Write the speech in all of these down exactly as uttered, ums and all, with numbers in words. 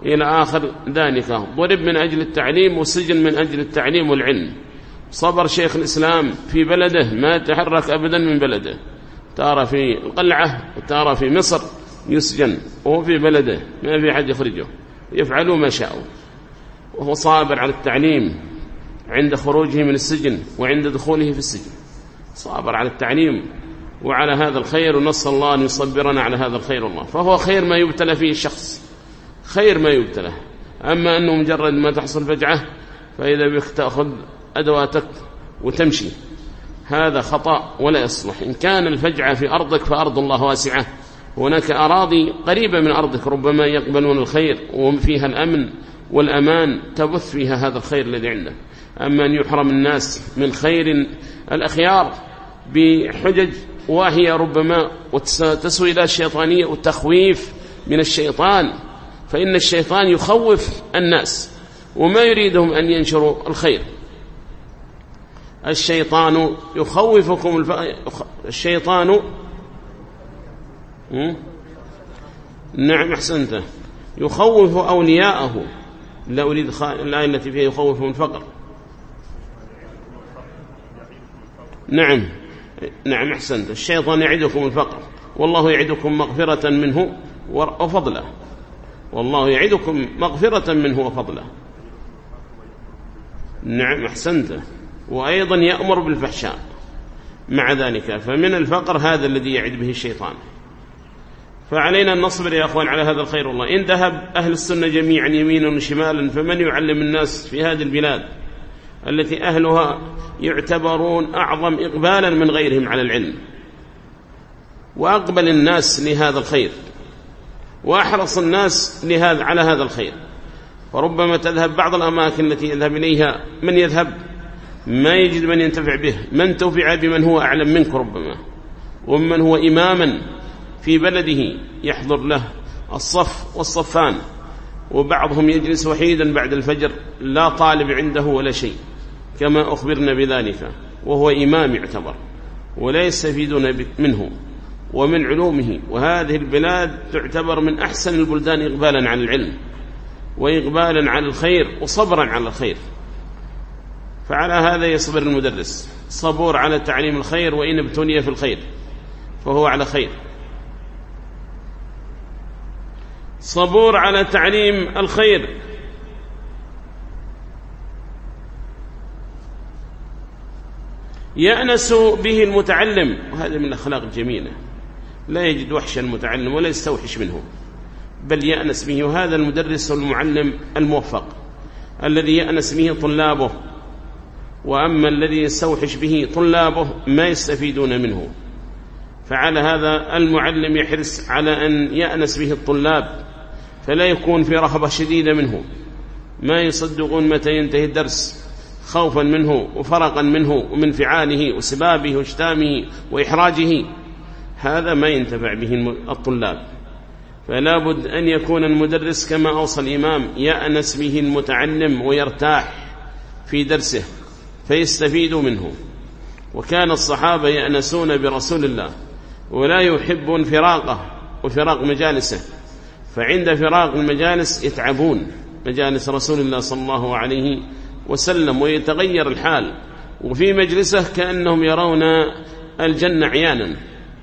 إلى آخر ذلك. ضرب من أجل التعليم وسجن من أجل التعليم والعلم. صبر شيخ الإسلام في بلده ما تحرك أبدا من بلده، ترى في القلعة وترى في مصر يسجن وهو في بلده ما في حد يخرجه، يفعلوا ما شاءوا، وهو صابر على التعليم عند خروجه من السجن وعند دخوله في السجن، صابر على التعليم وعلى هذا الخير، ونسأل الله أن يصبرنا على هذا الخير الله. فهو خير ما يبتلى فيه الشخص، خير ما يبتلى. أما أنه مجرد ما تحصل فجعة فإذا بك تأخذ أدواتك وتمشي، هذا خطأ ولا يصلح. إن كان الفجعة في أرضك فأرض الله واسعة، هناك أراضي قريبة من أرضك ربما يقبلون الخير وفيها الأمن والأمان، تبث فيها هذا الخير الذي عنده. أما أن يحرم الناس من خير الأخيار بحجج واهية ربما وتسويلات الشيطانية والتخويف من الشيطان، فإن الشيطان يخوف الناس وما يريدهم أن ينشروا الخير. الشيطان يخوفكم الف... الشيطان م? نعم أحسنت، يخوف أولياءه. لا أريد خ... الآية التي فيها يخوفهم الفقر. نعم نعم أحسنت، الشيطان يعدكم الفقر والله يعدكم مغفرة منه وفضله، والله يعدكم مغفرة منه وفضله. نعم أحسنت، وأيضا يأمر بالفحشاء مع ذلك. فمن الفقر هذا الذي يعد به الشيطان. فعلينا أن نصبر يا أخوان على هذا الخير والله. إن ذهب أهل السنة جميعا يمينا وشمالا فمن يعلم الناس في هذه البلاد التي أهلها يعتبرون أعظم إقبالا من غيرهم على العلم، وأقبل الناس لهذا الخير وأحرص الناس لهذا على هذا الخير. فربما تذهب بعض الأماكن التي يذهب إليها من يذهب ما يجد من ينتفع به، من توفع بمن هو أعلم منك ربما، ومن هو إماما في بلده يحضر له الصف والصفان، وبعضهم يجلس وحيدا بعد الفجر لا طالب عنده ولا شيء كما أخبرنا بذلك، وهو إمام يعتبر ولا يستفيدون منه ومن علومه. وهذه البلاد تعتبر من أحسن البلدان إقبالا على العلم وإقبالا على الخير وصبرا على الخير. فعلى هذا يصبر المدرس، صبور على تعليم الخير، وإن ابتلي في الخير فهو على خير، صبور على تعليم الخير. يأنس به المتعلم، وهذا من الأخلاق الجميلة، لا يجد وحش المتعلم ولا يستوحش منه بل يأنس به. وهذا المدرس والمعلم الموفق الذي يأنس به طلابه، وأما الذي يستوحش به طلابه ما يستفيدون منه. فعلى هذا المعلم يحرص على أن يأنس به الطلاب، فلا يكون في رهبة شديدة منه، ما يصدقون متى ينتهي الدرس خوفا منه وفرقا منه ومن فعاله وسبابه واشتامه وإحراجه، هذا ما ينتفع به الطلاب. فلا بد أن يكون المدرس كما أوصى الإمام يأنس به المتعلم ويرتاح في درسه فيستفيد منه. وكان الصحابة يأنسون برسول الله ولا يحبون فراقه وفراق مجالسه، فعند فراق المجالس يتعبون مجالس رسول الله صلى الله عليه وسلم ويتغير الحال، وفي مجلسه كأنهم يرون الجنة عيانا،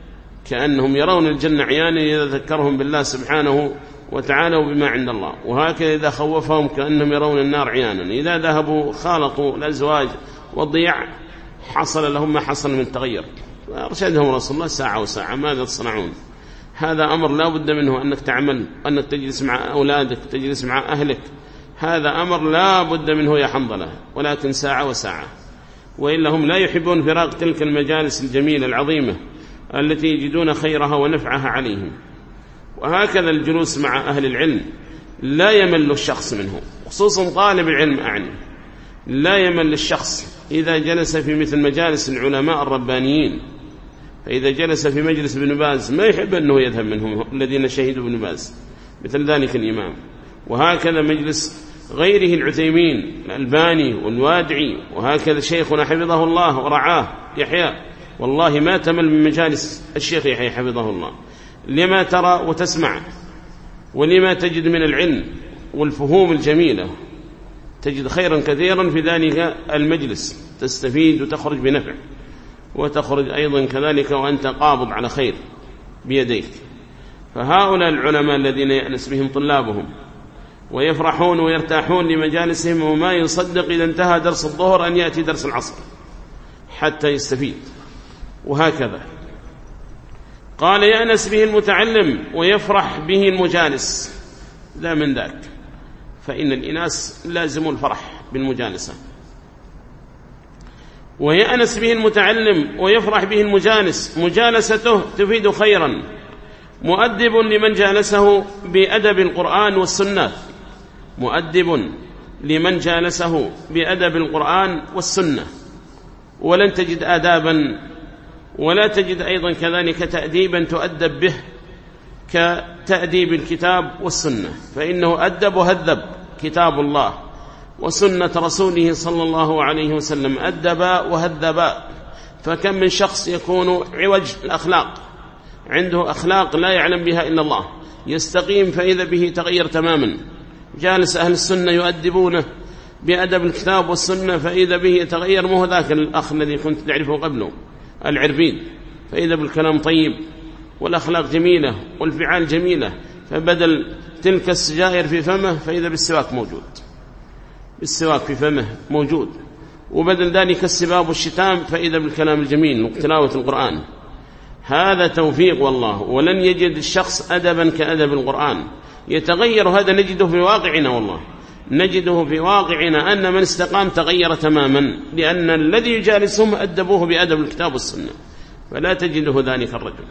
كأنهم يرون الجنة عيانا إذا ذكرهم بالله سبحانه وتعالى وبما عند الله. وهكذا إذا خوفهم كأنهم يرون النار عيانا. إذا ذهبوا خالطوا الأزواج والضياع حصل لهم ما حصل من تغير. أرشدهم رسول الله ساعة وساعة ماذا تصنعون. هذا أمر لا بد منه، أنك تعمل، أنك تجلس مع أولادك، تجلس مع أهلك، هذا أمر لا بد منه يا حنظلة، ولكن ساعة وساعة. وإلا هم لا يحبون فراق تلك المجالس الجميلة العظيمة التي يجدون خيرها ونفعها عليهم. وهكذا الجلوس مع أهل العلم لا يمل الشخص منه، خصوصا طالب العلم أعني، لا يمل الشخص إذا جلس في مثل مجالس العلماء الربانيين. فإذا جلس في مجلس ابن باز ما يحب أنه يذهب منهم الذين شهدوا ابن باز، مثل ذلك الإمام. وهكذا مجلس غيره العثيمين الألباني والوادعي، وهكذا شيخنا حفظه الله ورعاه يحيى، والله ما تمل من مجالس الشيخ يحيى حفظه الله، لما ترى وتسمع ولما تجد من العلم والفهوم الجميلة، تجد خيرا كثيرا في ذلك المجلس، تستفيد وتخرج بنفع، وتخرج أيضا كذلك وأنت قابض على خير بيديك. فهؤلاء العلماء الذين يأنس بهم طلابهم ويفرحون ويرتاحون لمجالسهم، وما يصدق إذا انتهى درس الظهر أن يأتي درس العصر حتى يستفيد. وهكذا قال يأنس به المتعلم ويفرح به المجالس، لا من ذاك، فإن الإناس لازم الفرح بالمجالسة. ويأنس به المتعلم ويفرح به المجالس، مجالسته تفيد خيرا، مؤدب لمن جالسه بأدب القرآن والسنة، مؤدب لمن جالسه بأدب القرآن والسنة. ولن تجد آدابا ولا تجد أيضا كذلك تأديبا تؤدب به كتأديب الكتاب والسنة، فإنه أدب وهذب كتاب الله وسنة رسوله صلى الله عليه وسلم، أدبا وهذبا. فكم من شخص يكون عوج الأخلاق، عنده أخلاق لا يعلم بها إلا الله، يستقيم فإذا به تغير تماما. جالس أهل السنة يؤدبونه بأدب الكتاب والسنة، فإذا به يتغير، مو ذاك الأخ الذي كنت تعرفه قبله العربيد، فإذا بالكلام طيب والأخلاق جميلة والفعال جميلة، فبدل تلك السجائر في فمه فإذا بالسواك موجود، بالسواك في فمه موجود، وبدل ذلك السباب والشتام فإذا بالكلام الجميل وتلاوة القرآن. هذا توفيق والله، ولن يجد الشخص أدبا كأدب القرآن. يتغير هذا، نجده في واقعنا، والله نجده في واقعنا أن من استقام تغير تماما، لأن الذي يجالسهم أدبوه بأدب الكتاب والسنة، فلا تجده ذلك الرجل.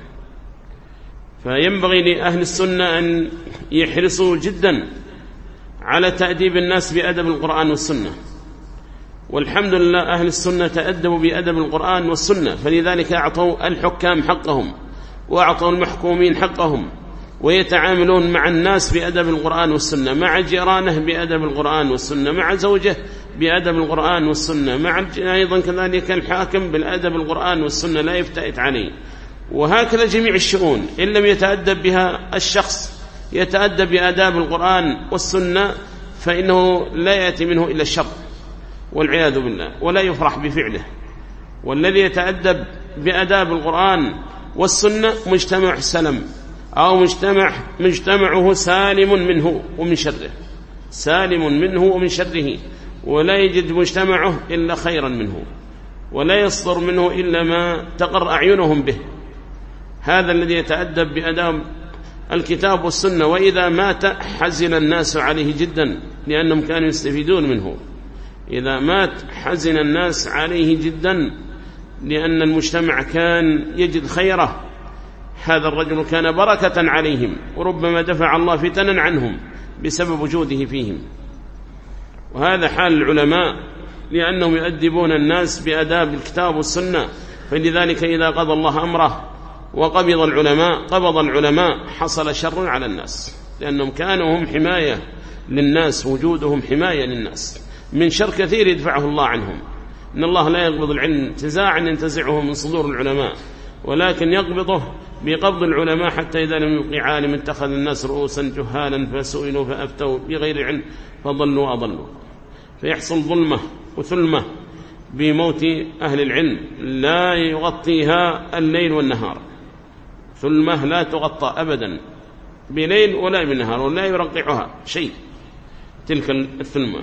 فينبغي لأهل السنة أن يحرصوا جدا على تأديب الناس بأدب القرآن والسنة، والحمد لله أهل السنة تأدبوا بأدب القرآن والسنة، فلذلك أعطوا الحكام حقهم وأعطوا المحكومين حقهم، ويتعاملون مع الناس بأدب القرآن والسنة، مع جيرانه بأدب القرآن والسنة، مع زوجه بأدب القرآن والسنة، مع أيضا كذلك الحاكم بالأدب القرآن والسنة، لا يفتئت عليه. وهكذا جميع الشؤون، إن لم يتأدب بها الشخص يتأدب بآداب القرآن والسنة، فإنه لا يأتي منه إلا الشر والعياذ بالله، ولا يفرح بفعله. والذي يتأدب بآداب القرآن والسنة مجتمع سلم، أو مجتمع مجتمعه سالم منه ومن شره، سالم منه ومن شره، ولا يجد مجتمعه إلا خيرا منه، ولا يصدر منه إلا ما تقر أعينهم به. هذا الذي يتأدب بأداب الكتاب والسنة، وإذا مات حزن الناس عليه جدا لأنهم كانوا يستفيدون منه. إذا مات حزن الناس عليه جدا لأن المجتمع كان يجد خيره. هذا الرجل كان بركة عليهم، وربما دفع الله فتنا عنهم بسبب وجوده فيهم. وهذا حال العلماء، لأنهم يؤدبون الناس بأداب الكتاب والسنة. فلذلك إذا قضى الله أمره وقبض العلماء قبض العلماء حصل شر على الناس، لأنهم كانوا هم حماية للناس، وجودهم حماية للناس من شر كثير يدفعه الله عنهم. إن الله لا يقبض العلم انتزاعا ينتزعه من صدور العلماء، ولكن يقبضه بقبض بقبض حتى إذا لم يبقي عالم اتخذ الناس رؤوسا جهالا فسئلوا فأفتوا بغير علم فضلوا وأضلوا. فيحصل ظلمة وثلمة بموت أهل العلم لا يغطيها الليل والنهار، ثلمة لا تغطى أبدا بليل ولا بنهار، ولا يرقعها شيء تلك الثلمة.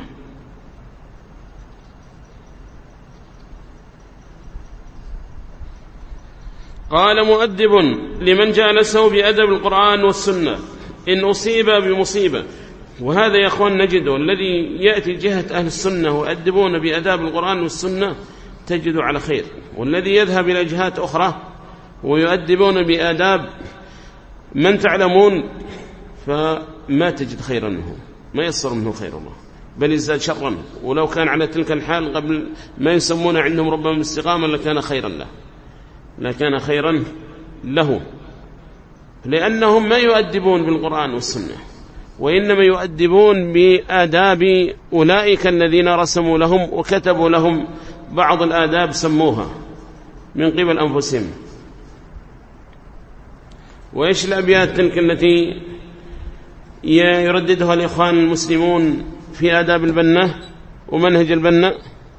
قال مؤدب لمن جالسه بأدب القرآن والسنة إن أصيب بمصيبة. وهذا يا أخوان نجده الذي يأتي جهة أهل السنة ويؤدبون بأداب القرآن والسنة تجد على خير، والذي يذهب إلى جهات أخرى ويؤدبون بآداب من تعلمون فما تجد خيرا منه، ما يصر منه خير الله، بل يزداد شرا. ولو كان على تلك الحال قبل ما يسمون عندهم ربما استقاما لكان خيرا له، لكان خيرا له، لأنهم ما يؤدبون بالقرآن والسنة، وإنما يؤدبون بآداب أولئك الذين رسموا لهم وكتبوا لهم بعض الآداب سموها من قبل أنفسهم. وإيش الأبيات تلك التي يرددها الإخوان المسلمون في آداب البنة ومنهج البنة،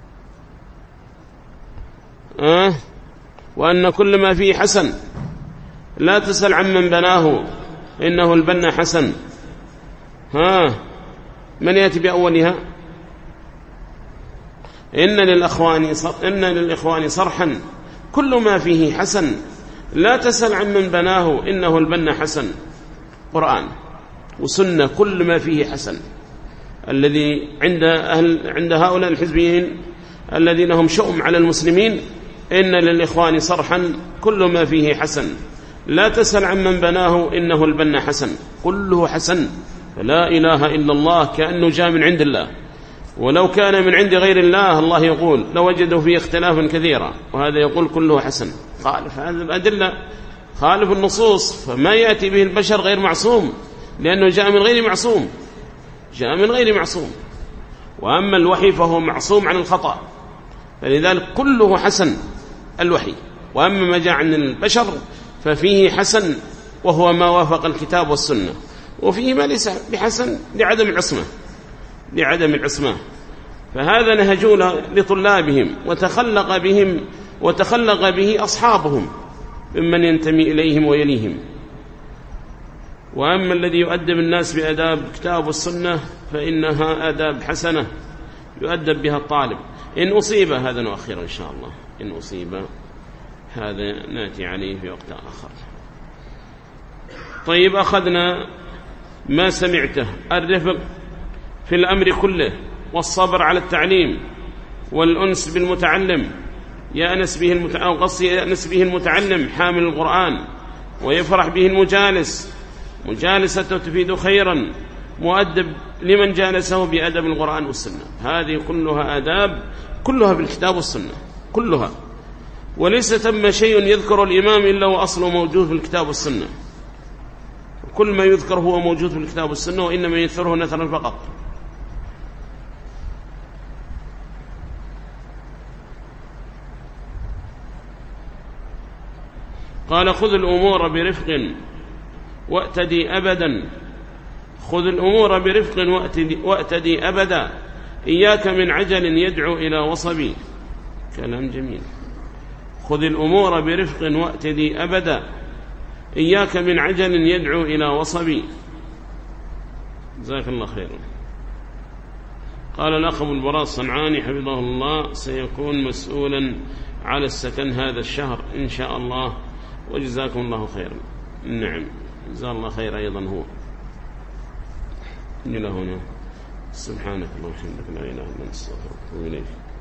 أه؟ وأن كل ما فيه حسن لا تسأل عمن بناه إنه البنة حسن. ها من يأتي بأولها؟ إن للإخوان إن للإخوان صرحا كل ما فيه حسن لا تسأل عمن بناه إنه البنة حسن. قرآن وسنة كل ما فيه حسن. الذي عند أهل عند هؤلاء الحزبيين الذين هم شؤم على المسلمين إن للإخوان صرحا كل ما فيه حسن لا تسأل عمن بناه إنه البنة حسن. كله حسن، فلا إله إلا الله كأنه جاء من عند الله، ولو كان من عند غير الله الله يقول لو وجدوا فيه اختلافا كثيرا، وهذا يقول كله حسن. خالف هذه الأدلة، خالف النصوص، فما يأتي به البشر غير معصوم، لأنه جاء من غير معصوم، جاء من غير معصوم. وأما الوحي فهو معصوم عن الخطأ، فلذلك كله حسن الوحي. وأما ما جاء عن البشر ففيه حسن وهو ما وافق الكتاب والسنة، وفيه ما ليس بحسن لعدم العصمة لعدم العصمة. فهذا نهجون لطلابهم وتخلق بهم وتخلق به أصحابهم ممن ينتمي إليهم ويليهم. وأما الذي يؤدب الناس بأداب كتاب والسنة فإنها آداب حسنة يؤدب بها الطالب. إن أصيب هذا نؤخر إن شاء الله، إن أصيب هذا نأتي عليه في وقت آخر. طيب، أخذنا ما سمعته: الرفق في الأمر كله، والصبر على التعليم، والأنس بالمتعلم يأنس به المتعلم قصي يأنس به المتعلم حامل القرآن، ويفرح به المجالس، مجالسته تفيد خيرا، مؤدب لمن جالسه بأدب القرآن والسنة. هذه كلها آداب، كلها بالكتاب والسنة كلها، وليس ثم شيء يذكر الإمام إلا وأصله موجود في الكتاب والسنة. كل ما يذكر هو موجود في الكتاب والسنة، وإنما يذكره نثرا فقط. قال: خذ الأمور برفق وأتدي أبدا. خذ الأمور برفق وأتدي, وأتدي أبدا، إياك من عجل يدعو إلى وصبي. كلام جميل. خذ الأمور برفق وأتدي أبدا، إياك من عجل يدعو إلى وصبي. جزاك الله خيرا. قال الأخ أبو البراء الصنعاني حفظه الله: سيكون مسؤولا على السكن هذا الشهر إن شاء الله، وجزاكم الله خيرا. نعم، جزا الله خير أيضا هو. إلى هنا، سبحانك اللهم وبحمدك، لا إله إلا أنت، أستغفرك وأتوب إليك.